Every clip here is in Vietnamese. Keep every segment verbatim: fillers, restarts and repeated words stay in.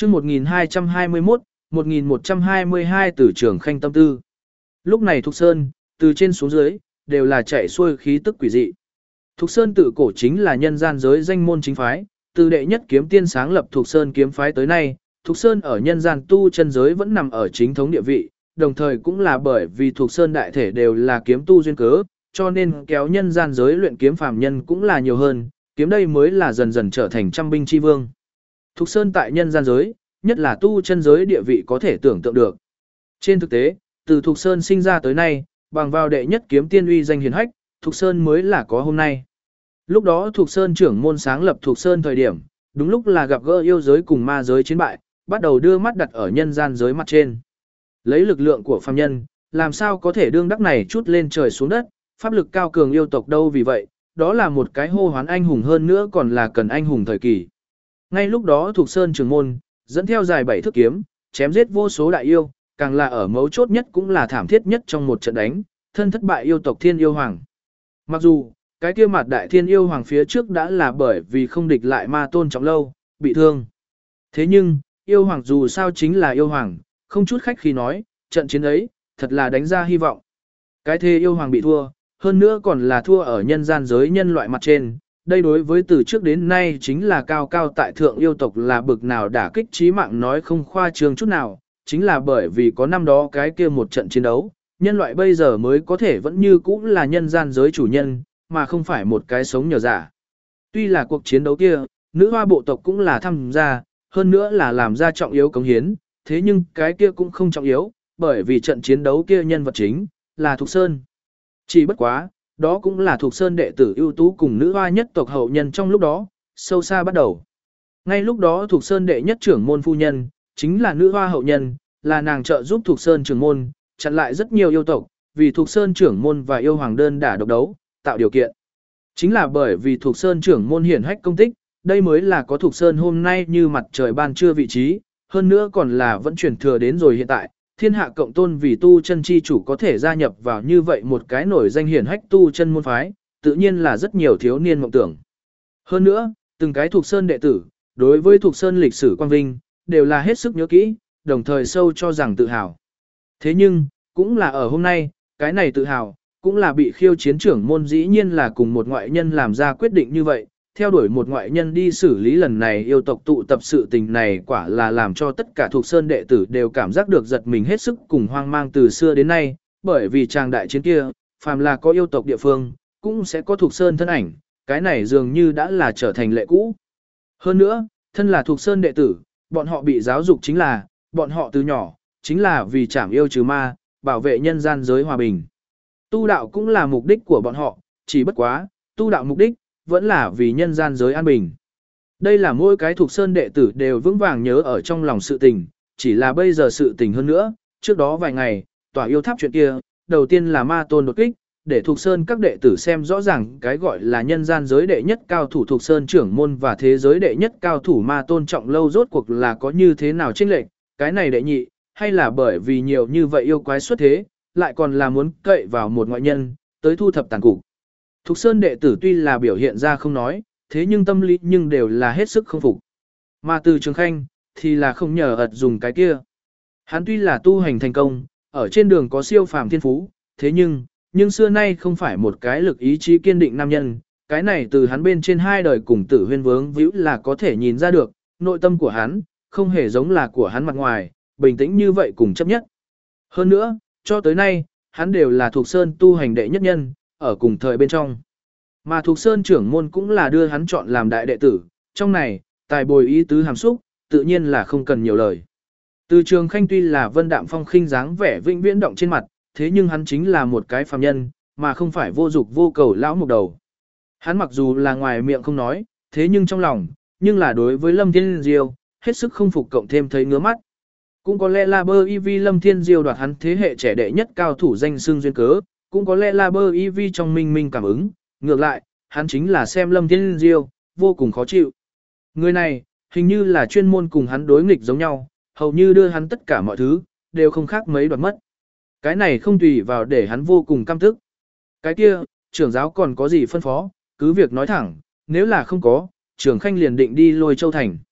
chương một nghìn hai trăm hai mươi mốt, một nghìn một trăm hai mươi hai từ Trường Khanh tâm tư. Lúc này Thục Sơn, từ trên xuống dưới, đều là chạy xuôi khí tức quỷ dị. Thục Sơn tự cổ chính là nhân gian giới danh môn chính phái, từ đệ nhất kiếm tiên sáng lập Thục Sơn kiếm phái tới nay, Thục Sơn ở nhân gian tu chân giới vẫn nằm ở chính thống địa vị, đồng thời cũng là bởi vì Thục Sơn đại thể đều là kiếm tu duyên cớ, cho nên kéo nhân gian giới luyện kiếm phàm nhân cũng là nhiều hơn, kiếm đây mới là dần dần trở thành trăm binh chi vương. Thục Sơn tại nhân gian giới, nhất là tu chân giới địa vị có thể tưởng tượng được. Trên thực tế, từ Thục Sơn sinh ra tới nay, bằng vào đệ nhất kiếm tiên uy danh hiển hách, Thục Sơn mới là có hôm nay. Lúc đó Thục Sơn trưởng môn sáng lập Thục Sơn thời điểm, đúng lúc là gặp gỡ yêu giới cùng ma giới chiến bại, bắt đầu đưa mắt đặt ở nhân gian giới mặt trên. Lấy lực lượng của phàm nhân, làm sao có thể đương đắc này chút lên trời xuống đất, pháp lực cao cường yêu tộc đâu, vì vậy, đó là một cái hô hoán anh hùng hơn nữa còn là cần anh hùng thời kỳ. Ngay lúc đó Thục Sơn trưởng môn, dẫn theo dài bảy thước kiếm, chém giết vô số đại yêu, càng là ở mấu chốt nhất cũng là thảm thiết nhất trong một trận đánh, thân thất bại yêu tộc Thiên Yêu Hoàng. Mặc dù, cái kia mặt đại Thiên Yêu Hoàng phía trước đã là bởi vì không địch lại ma tôn trọng lâu, bị thương. Thế nhưng, yêu hoàng dù sao chính là yêu hoàng, không chút khách khi nói, trận chiến ấy, thật là đánh ra hy vọng. Cái thế yêu hoàng bị thua, hơn nữa còn là thua ở nhân gian giới nhân loại mặt trên. Đây đối với từ trước đến nay chính là cao cao tại thượng yêu tộc là bực nào đả kích chí mạng, nói không khoa trương chút nào, chính là bởi vì có năm đó cái kia một trận chiến đấu, nhân loại bây giờ mới có thể vẫn như cũ là nhân gian giới chủ nhân, mà không phải một cái sống nhờ giả. Tuy là cuộc chiến đấu kia, nữ hoa bộ tộc cũng là tham gia, hơn nữa là làm ra trọng yếu cống hiến, thế nhưng cái kia cũng không trọng yếu, bởi vì trận chiến đấu kia nhân vật chính là Thục Sơn. Chỉ bất quá, đó cũng là Thục Sơn đệ tử ưu tú cùng nữ hoa nhất tộc hậu nhân trong lúc đó, sâu xa bắt đầu. Ngay lúc đó Thục Sơn đệ nhất trưởng môn phu nhân, chính là nữ hoa hậu nhân, là nàng trợ giúp Thục Sơn trưởng môn, chặn lại rất nhiều yêu tộc, vì Thục Sơn trưởng môn và yêu hoàng đơn đả độc đấu, tạo điều kiện. Chính là bởi vì Thục Sơn trưởng môn hiển hách công tích, đây mới là có Thục Sơn hôm nay như mặt trời ban trưa vị trí, hơn nữa còn là vẫn truyền thừa đến rồi hiện tại, thiên hạ cộng tôn vì tu chân chi chủ có thể gia nhập vào như vậy một cái nổi danh hiển hách tu chân môn phái, tự nhiên là rất nhiều thiếu niên mộng tưởng. Hơn nữa, từng cái Thục Sơn đệ tử, đối với Thục Sơn lịch sử quang vinh, đều là hết sức nhớ kỹ, đồng thời sâu cho rằng tự hào. Thế nhưng, cũng là ở hôm nay, cái này tự hào, cũng là bị khiêu chiến trưởng môn dĩ nhiên là cùng một ngoại nhân làm ra quyết định như vậy, theo đuổi một ngoại nhân đi xử lý lần này yêu tộc tụ tập sự tình này, quả là làm cho tất cả Thục Sơn đệ tử đều cảm giác được giật mình hết sức cùng hoang mang từ xưa đến nay, bởi vì tràng đại chiến kia, phàm là có yêu tộc địa phương, cũng sẽ có Thục Sơn thân ảnh, cái này dường như đã là trở thành lệ cũ. Hơn nữa, thân là Thục Sơn đệ tử, bọn họ bị giáo dục chính là, bọn họ từ nhỏ, chính là vì trảm yêu trừ ma, bảo vệ nhân gian giới hòa bình. Tu đạo cũng là mục đích của bọn họ, chỉ bất quá, tu đạo mục đích, vẫn là vì nhân gian giới an bình. Đây là mỗi cái Thục Sơn đệ tử đều vững vàng nhớ ở trong lòng sự tình, chỉ là bây giờ sự tình hơn nữa, trước đó vài ngày, tòa yêu tháp chuyện kia, đầu tiên là ma tôn đột kích, để Thục Sơn các đệ tử xem rõ ràng cái gọi là nhân gian giới đệ nhất cao thủ Thục Sơn trưởng môn và thế giới đệ nhất cao thủ ma tôn trọng lâu rốt cuộc là có như thế nào chênh lệch, cái này đệ nhị, hay là bởi vì nhiều như vậy yêu quái xuất thế, lại còn là muốn cậy vào một ngoại nhân, tới thu thập tàn cục. Thục Sơn đệ tử tuy là biểu hiện ra không nói, thế nhưng tâm lý nhưng đều là hết sức không phục. Mà từ Trường Khanh, thì là không nhờ ật dùng cái kia. Hắn tuy là tu hành thành công, ở trên đường có siêu phàm thiên phú, thế nhưng, nhưng xưa nay không phải một cái lực ý chí kiên định nam nhân, cái này từ hắn bên trên hai đời cùng tử huyên vướng víu là có thể nhìn ra được, nội tâm của hắn, không hề giống là của hắn mặt ngoài, bình tĩnh như vậy cùng chấp nhất. Hơn nữa, cho tới nay, hắn đều là Thục Sơn tu hành đệ nhất nhân, ở cùng thời bên trong. Mà Thục Sơn trưởng môn cũng là đưa hắn chọn làm đại đệ tử, trong này, tài bồi ý tứ hàm xúc, tự nhiên là không cần nhiều lời. Từ Trường Khanh tuy là vân đạm phong khinh dáng vẻ vĩnh viễn động trên mặt, thế nhưng hắn chính là một cái phàm nhân, mà không phải vô dục vô cầu lão mục đầu. Hắn mặc dù là ngoài miệng không nói, thế nhưng trong lòng, nhưng là đối với Lâm Thiên Diêu, hết sức không phục cộng thêm thấy ngứa mắt. Cũng có lẽ là bơ y vi Lâm Thiên Diêu đoạt hắn thế hệ trẻ đệ nhất cao thủ danh xưng duyên cớ, cũng có lẽ là bơ y vi trong minh minh cảm ứng, ngược lại, hắn chính là xem Lâm Thiên Diêu, vô cùng khó chịu. Người này, hình như là chuyên môn cùng hắn đối nghịch giống nhau, hầu như đưa hắn tất cả mọi thứ, đều không khác mấy đoạt mất. Cái này không tùy vào để hắn vô cùng căm tức. Cái kia, trưởng giáo còn có gì phân phó, cứ việc nói thẳng, nếu là không có, trưởng Khanh liền định đi Lôi Châu Thành.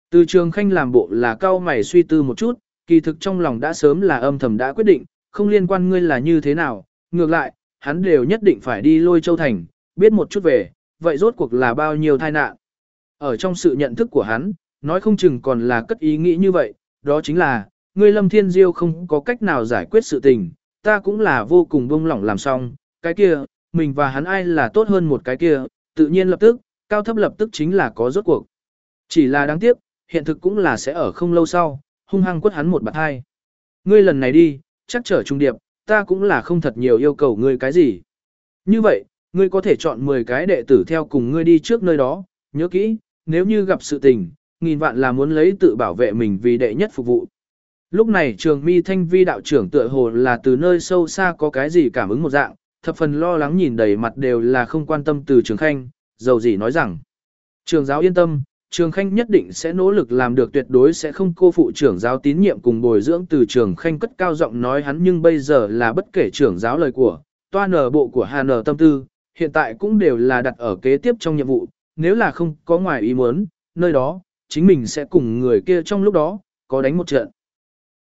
Từ Trường Khanh làm bộ là cao mày suy tư một chút, kỳ thực trong lòng đã sớm là âm thầm đã quyết định, không liên quan ngươi là như thế nào, ngược lại, hắn đều nhất định phải đi Lôi Châu Thành, biết một chút về, vậy rốt cuộc là bao nhiêu tai nạn. Ở trong sự nhận thức của hắn, nói không chừng còn là cất ý nghĩ như vậy, đó chính là, ngươi Lâm Thiên Diêu không có cách nào giải quyết sự tình, ta cũng là vô cùng buông lỏng làm xong, cái kia, mình và hắn ai là tốt hơn một cái kia, tự nhiên lập tức, cao thấp lập tức chính là có rốt cuộc. Chỉ là đáng tiếc, hiện thực cũng là sẽ ở không lâu sau, hung hăng quất hắn một bạt hai. Ngươi lần này đi, chắc trở trung điệp, ta cũng là không thật nhiều yêu cầu ngươi cái gì. Như vậy, ngươi có thể chọn mười cái đệ tử theo cùng ngươi đi trước nơi đó, nhớ kỹ, nếu như gặp sự tình, nghìn vạn là muốn lấy tự bảo vệ mình vì đệ nhất phục vụ. Lúc này Trường Mi Thanh Vi đạo trưởng tựa hồ là từ nơi sâu xa có cái gì cảm ứng một dạng, thập phần lo lắng nhìn đầy mặt đều là không quan tâm từ Trường Khanh, dầu gì nói rằng: "Trường giáo yên tâm, Trường Khanh nhất định sẽ nỗ lực làm được, tuyệt đối sẽ không cô phụ trưởng giáo tín nhiệm cùng bồi dưỡng." Từ Trường Khanh cất cao giọng nói hắn, nhưng bây giờ là bất kể trưởng giáo lời của, toa nở bộ của Hà Nở tâm tư, hiện tại cũng đều là đặt ở kế tiếp trong nhiệm vụ, nếu là không có ngoài ý muốn, nơi đó, chính mình sẽ cùng người kia trong lúc đó, có đánh một trận.